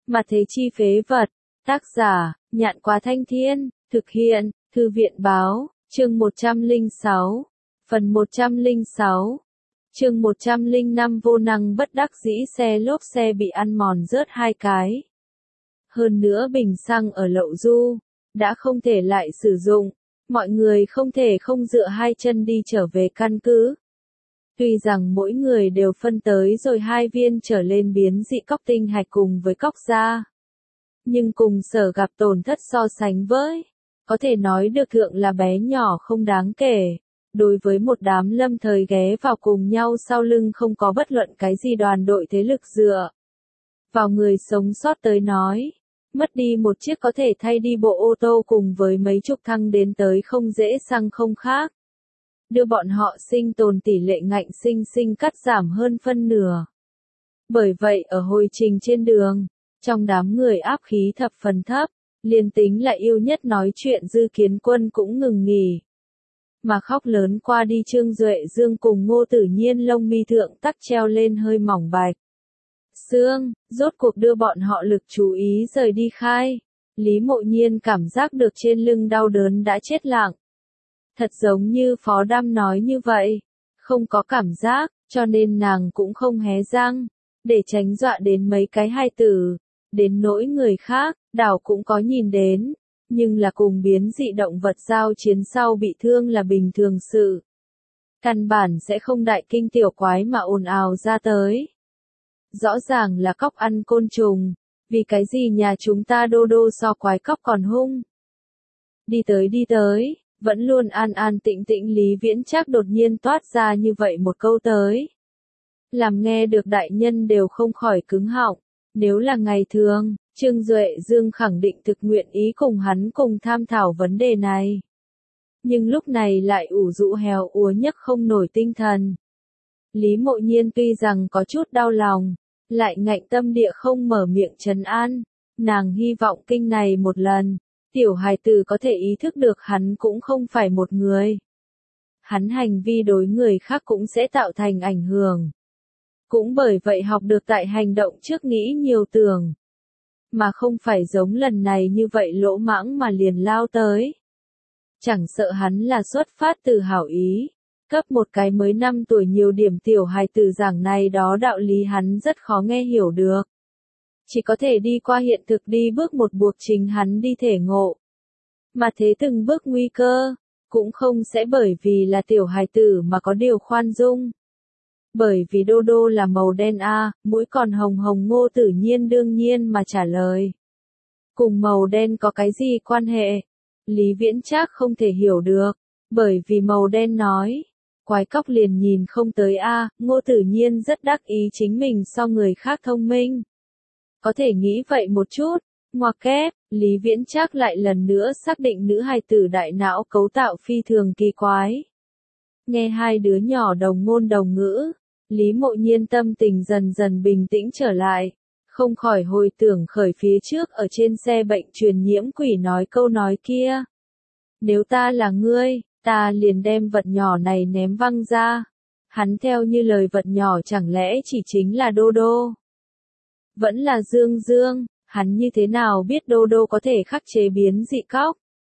Mà thế chi phế vật. Tác giả, Nhạn Quá Thanh Thiên, thực hiện, Thư viện báo, chương 106, phần 106. Chương 105 vô năng bất đắc dĩ xe lốp xe bị ăn mòn rớt 2 cái. Hơn nữa bình xăng ở Lậu Du, đã không thể lại sử dụng, mọi người không thể không dựa hai chân đi trở về căn cứ. Tuy rằng mỗi người đều phân tới rồi 2 viên trở lên biến dị cóc tinh hạch cùng với cóc da. Nhưng cùng Sở gặp tổn thất so sánh với, có thể nói được thượng là bé nhỏ không đáng kể. Đối với một đám lâm thời ghé vào cùng nhau sau lưng không có bất luận cái gì đoàn đội thế lực dựa vào người sống sót tới nói, mất đi một chiếc có thể thay đi bộ ô tô cùng với mấy chục thăng đến tới không dễ xăng không khác. Đưa bọn họ sinh tồn tỷ lệ ngạnh sinh cắt giảm hơn phân nửa. Bởi vậy ở hồi trình trên đường, trong đám người áp khí thập phần thấp, liền tính là yêu nhất nói chuyện Dư Kiến Quân cũng ngừng nghỉ. Mà khóc lớn qua đi Trương Duệ Dương cùng Ngô Tử Nhiên lông mi thượng tắc treo lên hơi mỏng bạch xương, rốt cuộc đưa bọn họ lực chú ý rời đi khai. Lý Mộ Nhiên cảm giác được trên lưng đau đớn đã chết lặng. Thật giống như Phó Đam nói như vậy, không có cảm giác, cho nên nàng cũng không hé răng, để tránh dọa đến mấy cái hài tử. Đến nỗi người khác, đảo cũng có nhìn đến, nhưng là cùng biến dị động vật giao chiến sau bị thương là bình thường sự. Căn bản sẽ không đại kinh tiểu quái mà ồn ào ra tới. Rõ ràng là cóc ăn côn trùng, vì cái gì nhà chúng ta đô đô so quái cóc còn hung. Đi tới, vẫn luôn an an tĩnh tĩnh Lý Viễn Trác đột nhiên toát ra như vậy một câu tới. Làm nghe được đại nhân đều không khỏi cứng họng. Nếu là ngày thường, Trương Duệ Dương khẳng định thực nguyện ý cùng hắn cùng tham thảo vấn đề này. Nhưng lúc này lại ủ rũ héo úa nhấc không nổi tinh thần. Lý Mộ Nhiên tuy rằng có chút đau lòng, lại ngạnh tâm địa không mở miệng trấn an. Nàng hy vọng kinh này một lần, tiểu hài tử có thể ý thức được hắn cũng không phải một người. Hắn hành vi đối người khác cũng sẽ tạo thành ảnh hưởng. Cũng bởi vậy học được tại hành động trước nghĩ nhiều tưởng. Mà không phải giống lần này như vậy lỗ mãng mà liền lao tới. Chẳng sợ hắn là xuất phát từ hảo ý. Cấp một cái mới 5 tuổi nhiều điểm tiểu hài tử giảng này đó đạo lý hắn rất khó nghe hiểu được. Chỉ có thể đi qua hiện thực đi bước một buộc chính hắn đi thể ngộ. Mà thế từng bước nguy cơ, cũng không sẽ bởi vì là tiểu hài tử mà có điều khoan dung. Bởi vì đô đô là màu đen mũi còn hồng hồng Ngô Tử Nhiên đương nhiên mà trả lời. Cùng màu đen có cái gì quan hệ? Lý Viễn Trác không thể hiểu được, bởi vì màu đen nói. Quái cóc liền nhìn không tới Ngô Tử Nhiên rất đắc ý chính mình so người khác thông minh. Có thể nghĩ vậy một chút, ngoặc kép, Lý Viễn Trác lại lần nữa xác định nữ hài tử đại não cấu tạo phi thường kỳ quái. Nghe hai đứa nhỏ đồng ngôn đồng ngữ, Lý Mộ Nhiên tâm tình dần dần bình tĩnh trở lại, không khỏi hồi tưởng khởi phía trước ở trên xe bệnh truyền nhiễm quỷ nói câu nói kia. Nếu ta là ngươi, ta liền đem vật nhỏ này ném văng ra. Hắn theo như lời vật nhỏ chẳng lẽ chỉ chính là Đô Đô? Vẫn là Dương Dương, hắn như thế nào biết Đô Đô có thể khắc chế biến dị cóc?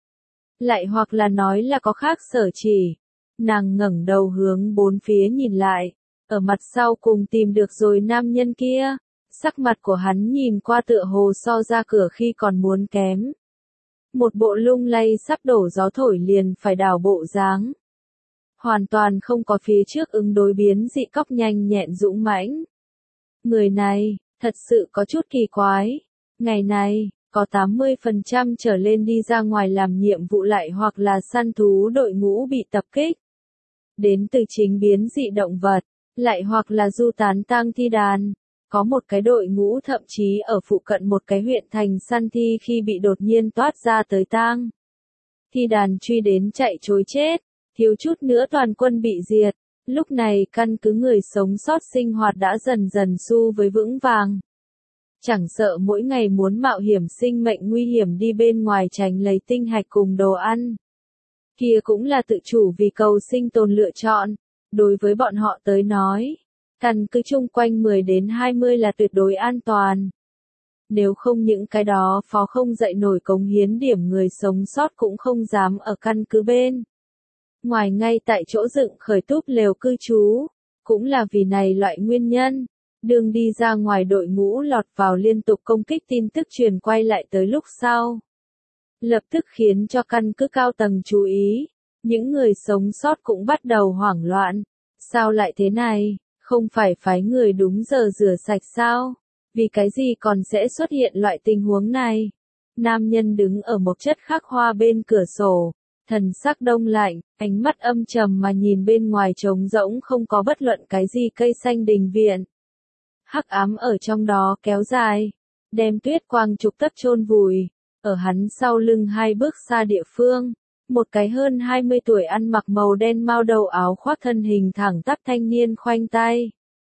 Lại hoặc là nói là có khác sở chỉ. Nàng ngẩng đầu hướng bốn phía nhìn lại, ở mặt sau cùng tìm được rồi nam nhân kia, sắc mặt của hắn nhìn qua tựa hồ so ra cửa khi còn muốn kém. Một bộ lung lay sắp đổ gió thổi liền phải đảo bộ dáng. Hoàn toàn không có phía trước ứng đối biến dị cóc nhanh nhẹn dũng mãnh. Người này, thật sự có chút kỳ quái. Ngày này, có 80% trở lên đi ra ngoài làm nhiệm vụ lại hoặc là săn thú đội ngũ bị tập kích. Đến từ chính biến dị động vật, lại hoặc là du tán tang thi đàn. Có một cái đội ngũ thậm chí ở phụ cận một cái huyện thành săn thi khi bị đột nhiên toát ra tới tang thi đàn truy đến chạy trối chết, thiếu chút nữa toàn quân bị diệt. Lúc này căn cứ người sống sót sinh hoạt đã dần dần xu với vững vàng. Chẳng sợ mỗi ngày muốn mạo hiểm sinh mệnh nguy hiểm đi bên ngoài tránh lấy tinh hạch cùng đồ ăn. Kia cũng là tự chủ vì cầu sinh tồn lựa chọn. Đối với bọn họ tới nói, căn cứ chung quanh 10 đến 20 là tuyệt đối an toàn. nếu không những cái đó phó không dậy nổi cống hiến điểm người sống sót cũng không dám ở căn cứ bên. Ngoài ngay tại chỗ dựng khởi túp lều cư trú, cũng là vì này loại nguyên nhân. Đường đi ra ngoài đội ngũ lọt vào liên tục công kích tin tức truyền quay lại tới lúc sau. Lập tức khiến cho căn cứ cao tầng chú ý, những người sống sót cũng bắt đầu hoảng loạn. Sao lại thế này, không phải phái người đúng giờ rửa sạch sao? Vì cái gì còn sẽ xuất hiện loại tình huống này? Nam nhân đứng ở một chất khắc hoa bên cửa sổ, thần sắc đông lạnh, ánh mắt âm trầm mà nhìn bên ngoài trống rỗng không có bất luận cái gì cây xanh đình viện. Hắc ám ở trong đó kéo dài, đem tuyết quang trục tất chôn vùi, ở hắn sau lưng 2 bước xa địa phương, một cái hơn 20 tuổi ăn mặc màu đen mao đầu áo khoác thân hình thẳng tắp thanh niên khoanh tay.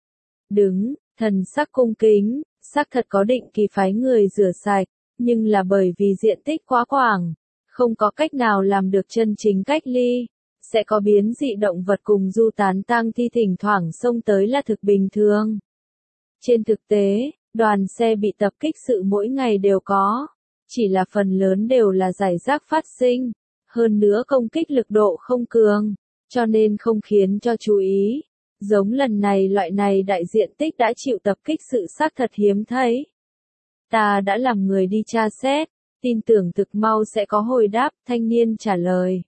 Đứng, thần sắc cung kính, xác thật có định kỳ phái người rửa sạch, nhưng là bởi vì diện tích quá quảng, không có cách nào làm được chân chính cách ly, sẽ có biến dị động vật cùng du tán tang thi thỉnh thoảng xông tới là thực bình thường. Trên thực tế, đoàn xe bị tập kích sự mỗi ngày đều có, chỉ là phần lớn đều là giải rác phát sinh, hơn nữa công kích lực độ không cường, cho nên không khiến cho chú ý. Giống lần này loại này đại diện tích đã chịu tập kích sự xác thật hiếm thấy. Ta đã làm người đi tra xét, tin tưởng thực mau sẽ có hồi đáp, thanh niên trả lời.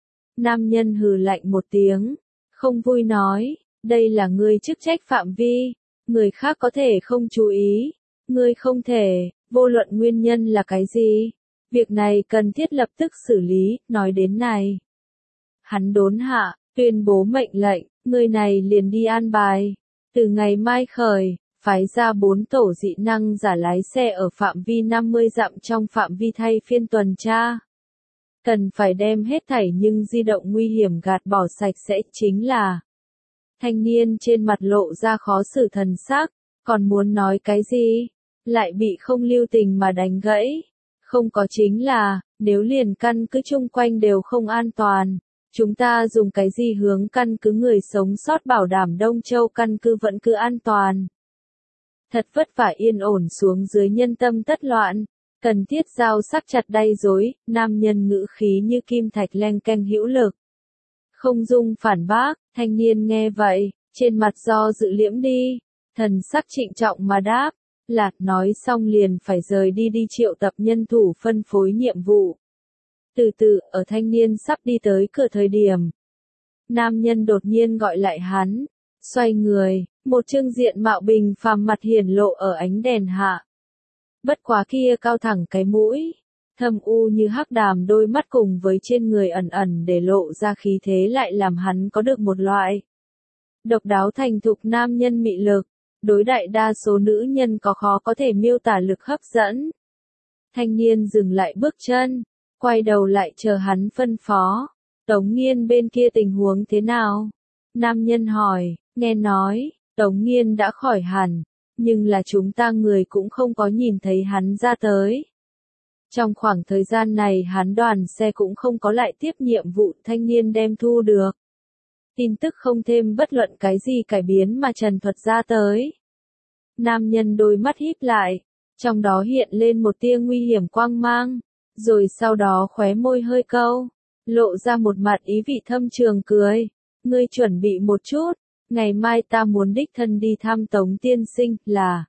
Nam nhân hừ lạnh một tiếng, không vui nói, đây là ngươi chức trách phạm vi, người khác có thể không chú ý, ngươi không thể, vô luận nguyên nhân là cái gì. Việc này cần thiết lập tức xử lý, nói đến này. Hắn đốn hạ, tuyên bố mệnh lệnh, người này liền đi an bài. Từ ngày mai khởi, phái ra 4 tổ dị năng giả lái xe ở phạm vi 50 dặm trong phạm vi thay phiên tuần tra. Cần phải đem hết thảy nhưng di động nguy hiểm gạt bỏ sạch sẽ chính là. Thanh niên trên mặt lộ ra khó xử thần sắc, còn muốn nói cái gì, lại bị không lưu tình mà đánh gãy. Không có chính là, nếu liền căn cứ chung quanh đều không an toàn, chúng ta dùng cái gì hướng căn cứ người sống sót bảo đảm Đông Châu căn cứ vẫn cứ an toàn. Thật vất vả yên ổn xuống dưới nhân tâm tất loạn, cần thiết dao sắc chặt đay dối, nam nhân ngữ khí như kim thạch leng keng hữu lực. Không dung phản bác, thanh niên nghe vậy, trên mặt do dự liễm đi, thần sắc trịnh trọng mà đáp. Lạc nói xong liền phải rời đi triệu tập nhân thủ phân phối nhiệm vụ. Từ từ, ở thanh niên sắp đi tới cửa thời điểm. Nam nhân đột nhiên gọi lại hắn, xoay người, một trương diện mạo bình phàm mặt hiển lộ ở ánh đèn hạ. Bất quá kia cao thẳng cái mũi, thâm u như hắc đàm đôi mắt cùng với trên người ẩn ẩn để lộ ra khí thế lại làm hắn có được một loại độc đáo thành thục nam nhân mị lực. Đối đại đa số nữ nhân có khó có thể miêu tả lực hấp dẫn. Thanh niên dừng lại bước chân, quay đầu lại chờ hắn phân phó. Tống Nghiên bên kia tình huống thế nào? Nam nhân hỏi, nghe nói, Tống Nghiên đã khỏi hẳn, nhưng là chúng ta người cũng không có nhìn thấy hắn ra tới. Trong khoảng thời gian này hắn đoàn xe cũng không có lại tiếp nhiệm vụ thanh niên đem thu được. Tin tức không thêm bất luận cái gì cải biến mà trần thuật ra tới. Nam nhân đôi mắt híp lại, trong đó hiện lên một tia nguy hiểm quang mang, rồi sau đó khóe môi hơi câu, lộ ra một mặt ý vị thâm trường cười. Ngươi chuẩn bị một chút, ngày mai ta muốn đích thân đi thăm Tống tiên sinh, là.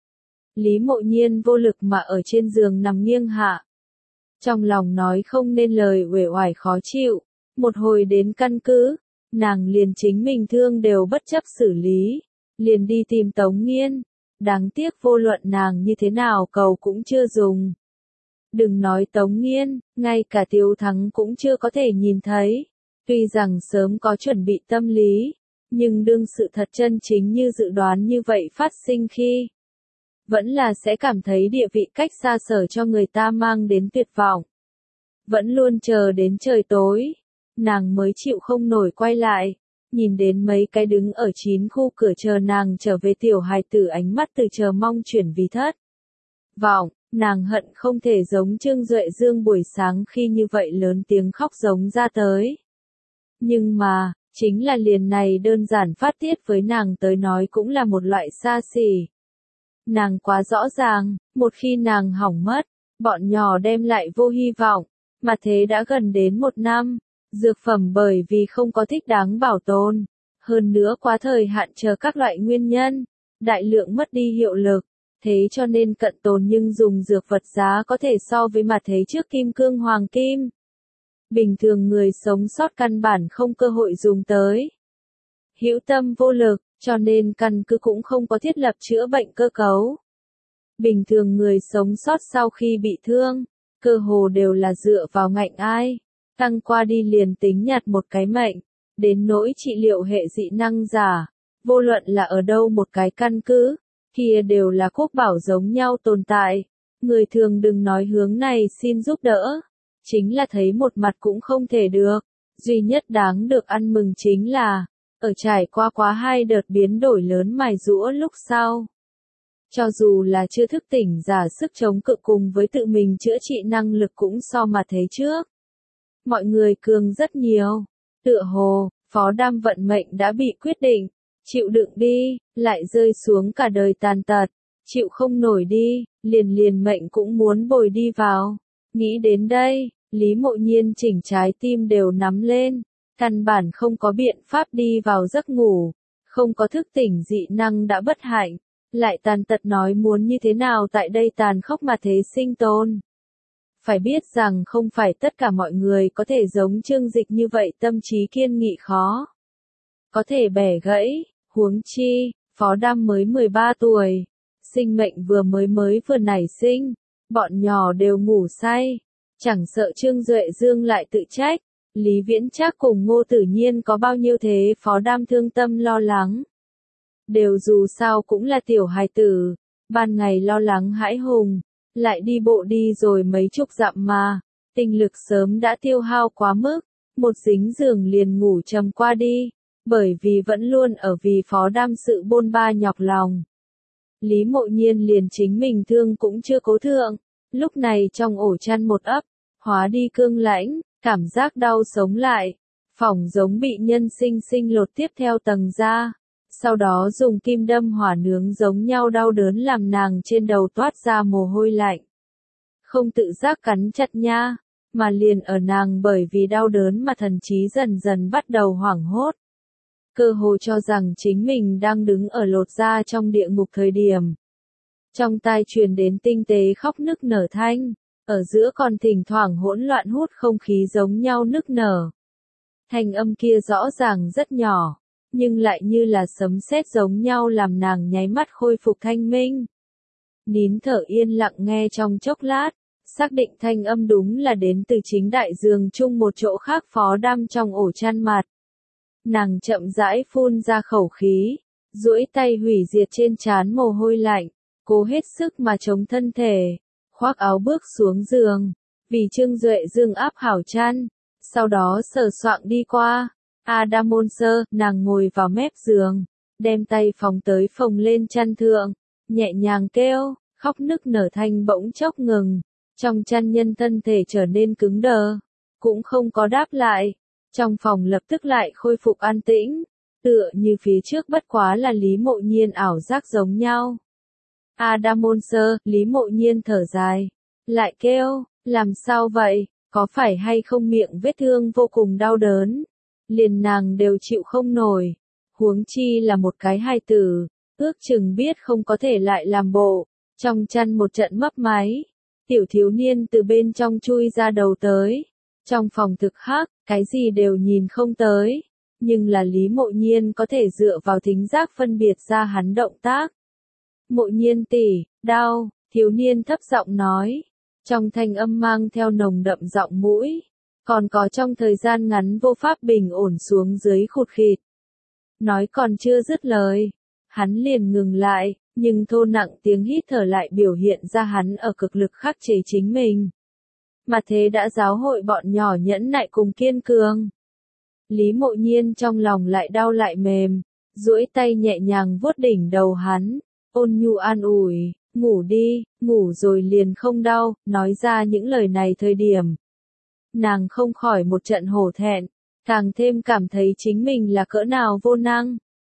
Lý Mộ Nhiên vô lực mà ở trên giường nằm nghiêng hạ. Trong lòng nói không nên lời uể oải khó chịu, một hồi đến căn cứ. Nàng liền chính mình thương đều bất chấp xử lý, liền đi tìm Tống Nghiên, đáng tiếc vô luận nàng như thế nào cầu cũng chưa dùng. Đừng nói Tống Nghiên, ngay cả Tiêu Thắng cũng chưa có thể nhìn thấy, tuy rằng sớm có chuẩn bị tâm lý, nhưng đương sự thật chân chính như dự đoán như vậy phát sinh khi, vẫn là sẽ cảm thấy địa vị cách xa sở cho người ta mang đến tuyệt vọng. Vẫn luôn chờ đến trời tối. Nàng mới chịu không nổi quay lại, nhìn đến mấy cái đứng ở 9 khu cửa chờ nàng trở về tiểu hài tử ánh mắt từ chờ mong chuyển vì thất vọng, nàng hận không thể giống Trương Duệ Dương buổi sáng khi như vậy lớn tiếng khóc giống ra tới. Nhưng mà, chính là liền này đơn giản phát tiết với nàng tới nói cũng là một loại xa xỉ. Nàng quá rõ ràng, một khi nàng hỏng mất, bọn nhỏ đem lại vô hy vọng, mà thế đã gần đến 1 năm. Dược phẩm bởi vì không có thích đáng bảo tồn, hơn nữa quá thời hạn chờ các loại nguyên nhân, đại lượng mất đi hiệu lực, thế cho nên cận tồn nhưng dùng dược vật giá có thể so với mà thế trước kim cương hoàng kim. Bình thường người sống sót căn bản không cơ hội dùng tới. Hữu tâm vô lực, cho nên căn cứ cũng không có thiết lập chữa bệnh cơ cấu. Bình thường người sống sót sau khi bị thương, cơ hồ đều là dựa vào ngạnh ai, tăng qua đi liền tính nhặt một cái mệnh, đến nỗi trị liệu hệ dị năng giả, vô luận là ở đâu một cái căn cứ, kia đều là quốc bảo giống nhau tồn tại. Người thường đừng nói hướng này xin giúp đỡ, chính là thấy một mặt cũng không thể được. Duy nhất đáng được ăn mừng chính là, ở trải qua quá 2 đợt biến đổi lớn mài giũa lúc sau. Cho dù là chưa thức tỉnh giả sức chống cự cùng với tự mình chữa trị năng lực cũng so mà thế trước. Mọi người cường rất nhiều. Tựa hồ, phó đam vận mệnh đã bị quyết định. Chịu đựng đi, lại rơi xuống cả đời tàn tật. Chịu không nổi đi, liền mệnh cũng muốn bồi đi vào. Nghĩ đến đây, Lý Mộ Nhiên chỉnh trái tim đều nắm lên. Căn bản không có biện pháp đi vào giấc ngủ. Không có thức tỉnh dị năng đã bất hạnh. Lại tàn tật nói muốn như thế nào tại đây tàn khốc mà thế sinh tồn. Phải biết rằng không phải tất cả mọi người có thể giống Trương Dịch như vậy tâm trí kiên nghị khó. Có thể bẻ gãy, huống chi, Phó Đam mới 13 tuổi. Sinh mệnh vừa vừa nảy sinh, bọn nhỏ đều ngủ say. Chẳng sợ Trương Duệ Dương lại tự trách, Lý Viễn Trác cùng Ngô Tử Nhiên có bao nhiêu thế Phó Đam thương tâm lo lắng. Đều dù sao cũng là tiểu hài tử, ban ngày lo lắng hãi hùng, lại đi bộ đi rồi mấy chục dặm mà, tinh lực sớm đã tiêu hao quá mức, một dính giường liền ngủ trầm qua đi, bởi vì vẫn luôn ở vì Phó Đam sự bôn ba nhọc lòng. Lý Mộ Nhiên liền chính mình thương cũng chưa cố thượng, lúc này trong ổ chăn một ấp, hóa đi cương lãnh, cảm giác đau sống lại, phỏng giống bị nhân sinh lột tiếp theo tầng da. Sau đó dùng kim đâm hỏa nướng giống nhau đau đớn làm nàng trên đầu toát ra mồ hôi lạnh. Không tự giác cắn chặt nha, mà liền ở nàng bởi vì đau đớn mà thần trí dần dần bắt đầu hoảng hốt. Cơ hồ cho rằng chính mình đang đứng ở lột da trong địa ngục thời điểm. Trong tai truyền đến tinh tế khóc nức nở thanh, ở giữa còn thỉnh thoảng hỗn loạn hút không khí giống nhau nức nở. Thanh âm kia rõ ràng rất nhỏ, nhưng lại như là sấm sét giống nhau làm nàng nháy mắt khôi phục thanh minh. Nín thở yên lặng nghe trong chốc lát, xác định thanh âm đúng là đến từ chính đại giường chung một chỗ khác Phó Đam trong ổ chăn mặt. Nàng chậm rãi phun ra khẩu khí, duỗi tay hủy diệt trên trán mồ hôi lạnh, cố hết sức mà chống thân thể, khoác áo bước xuống giường, vì Trương Duệ Dương áp hảo chăn, sau đó sờ soạng đi qua. Adamon sơ, nàng ngồi vào mép giường, đem tay phóng tới phồng lên chăn thượng, nhẹ nhàng kêu, khóc nức nở thanh bỗng chốc ngừng, trong chăn nhân thân thể trở nên cứng đờ, cũng không có đáp lại, trong phòng lập tức lại khôi phục an tĩnh, tựa như phía trước bất quá là Lý Mộ Nhiên ảo giác giống nhau. Adamon sơ, Lý Mộ Nhiên thở dài, lại kêu, làm sao vậy, có phải hay không miệng vết thương vô cùng đau đớn? Liền nàng đều chịu không nổi, huống chi là một cái hài tử, ước chừng biết không có thể lại làm bộ, trong chăn một trận mấp máy, tiểu thiếu niên từ bên trong chui ra đầu tới, trong phòng thực hắc, cái gì đều nhìn không tới, nhưng là Lý Mộ Nhiên có thể dựa vào thính giác phân biệt ra hắn động tác. Mộ Nhiên tỷ, đau, thiếu niên thấp giọng nói, trong thanh âm mang theo nồng đậm giọng mũi. Còn có trong thời gian ngắn vô pháp bình ổn xuống dưới khụt khịt. Nói còn chưa dứt lời, hắn liền ngừng lại, nhưng thô nặng tiếng hít thở lại biểu hiện ra hắn ở cực lực khắc chế chính mình. Mà thế đã giáo hội bọn nhỏ nhẫn nại cùng kiên cường. Lý Mộ Nhiên trong lòng lại đau lại mềm, duỗi tay nhẹ nhàng vuốt đỉnh đầu hắn, ôn nhu an ủi, ngủ đi, ngủ rồi liền không đau, nói ra những lời này thời điểm. Nàng không khỏi một trận hổ thẹn, càng thêm cảm thấy chính mình là cỡ nào vô năng.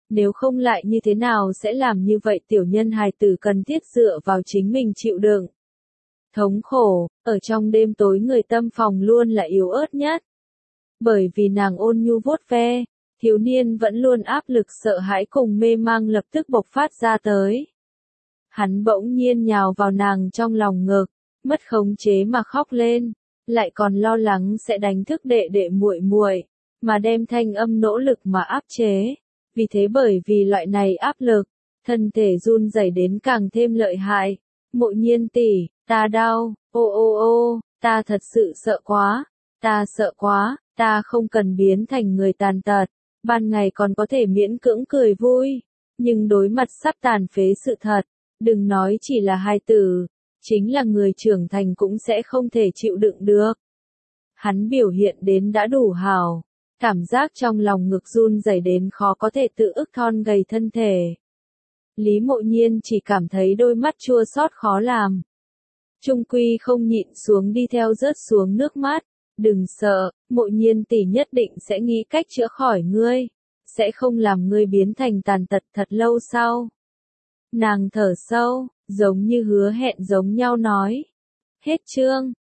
nếu không lại như thế nào sẽ làm như vậy tiểu nhân hài tử cần thiết dựa vào chính mình chịu đựng. Thống khổ, ở trong đêm tối người tâm phòng luôn là yếu ớt nhất. Bởi vì nàng ôn nhu vuốt ve, thiếu niên vẫn luôn áp lực sợ hãi cùng mê mang lập tức bộc phát ra tới. Hắn bỗng nhiên nhào vào nàng trong lòng ngực, mất khống chế mà khóc lên, lại còn lo lắng sẽ đánh thức đệ đệ muội muội, mà đem thanh âm nỗ lực mà áp chế. Vì thế bởi vì loại này áp lực, thân thể run rẩy đến càng thêm lợi hại. Mộ Nhiên tỷ, ta đau, ô ô ô, ta thật sự sợ quá, ta sợ quá, ta không cần biến thành người tàn tật, ban ngày còn có thể miễn cưỡng cười vui, nhưng đối mặt sắp tàn phế sự thật, đừng nói chỉ là hài tử, chính là người trưởng thành cũng sẽ không thể chịu đựng được. Hắn biểu hiện đến đã đủ hào, cảm giác trong lòng ngực run rẩy đến khó có thể tự ức thon gầy thân thể. Lý Mộ Nhiên chỉ cảm thấy đôi mắt chua xót khó làm. Trung quy không nhịn xuống đi theo rớt xuống nước mắt. Đừng sợ, Mộ Nhiên tỷ nhất định sẽ nghĩ cách chữa khỏi ngươi, sẽ không làm ngươi biến thành tàn tật thật lâu sau. Nàng thở sâu, giống như hứa hẹn giống nhau nói. Hết chương.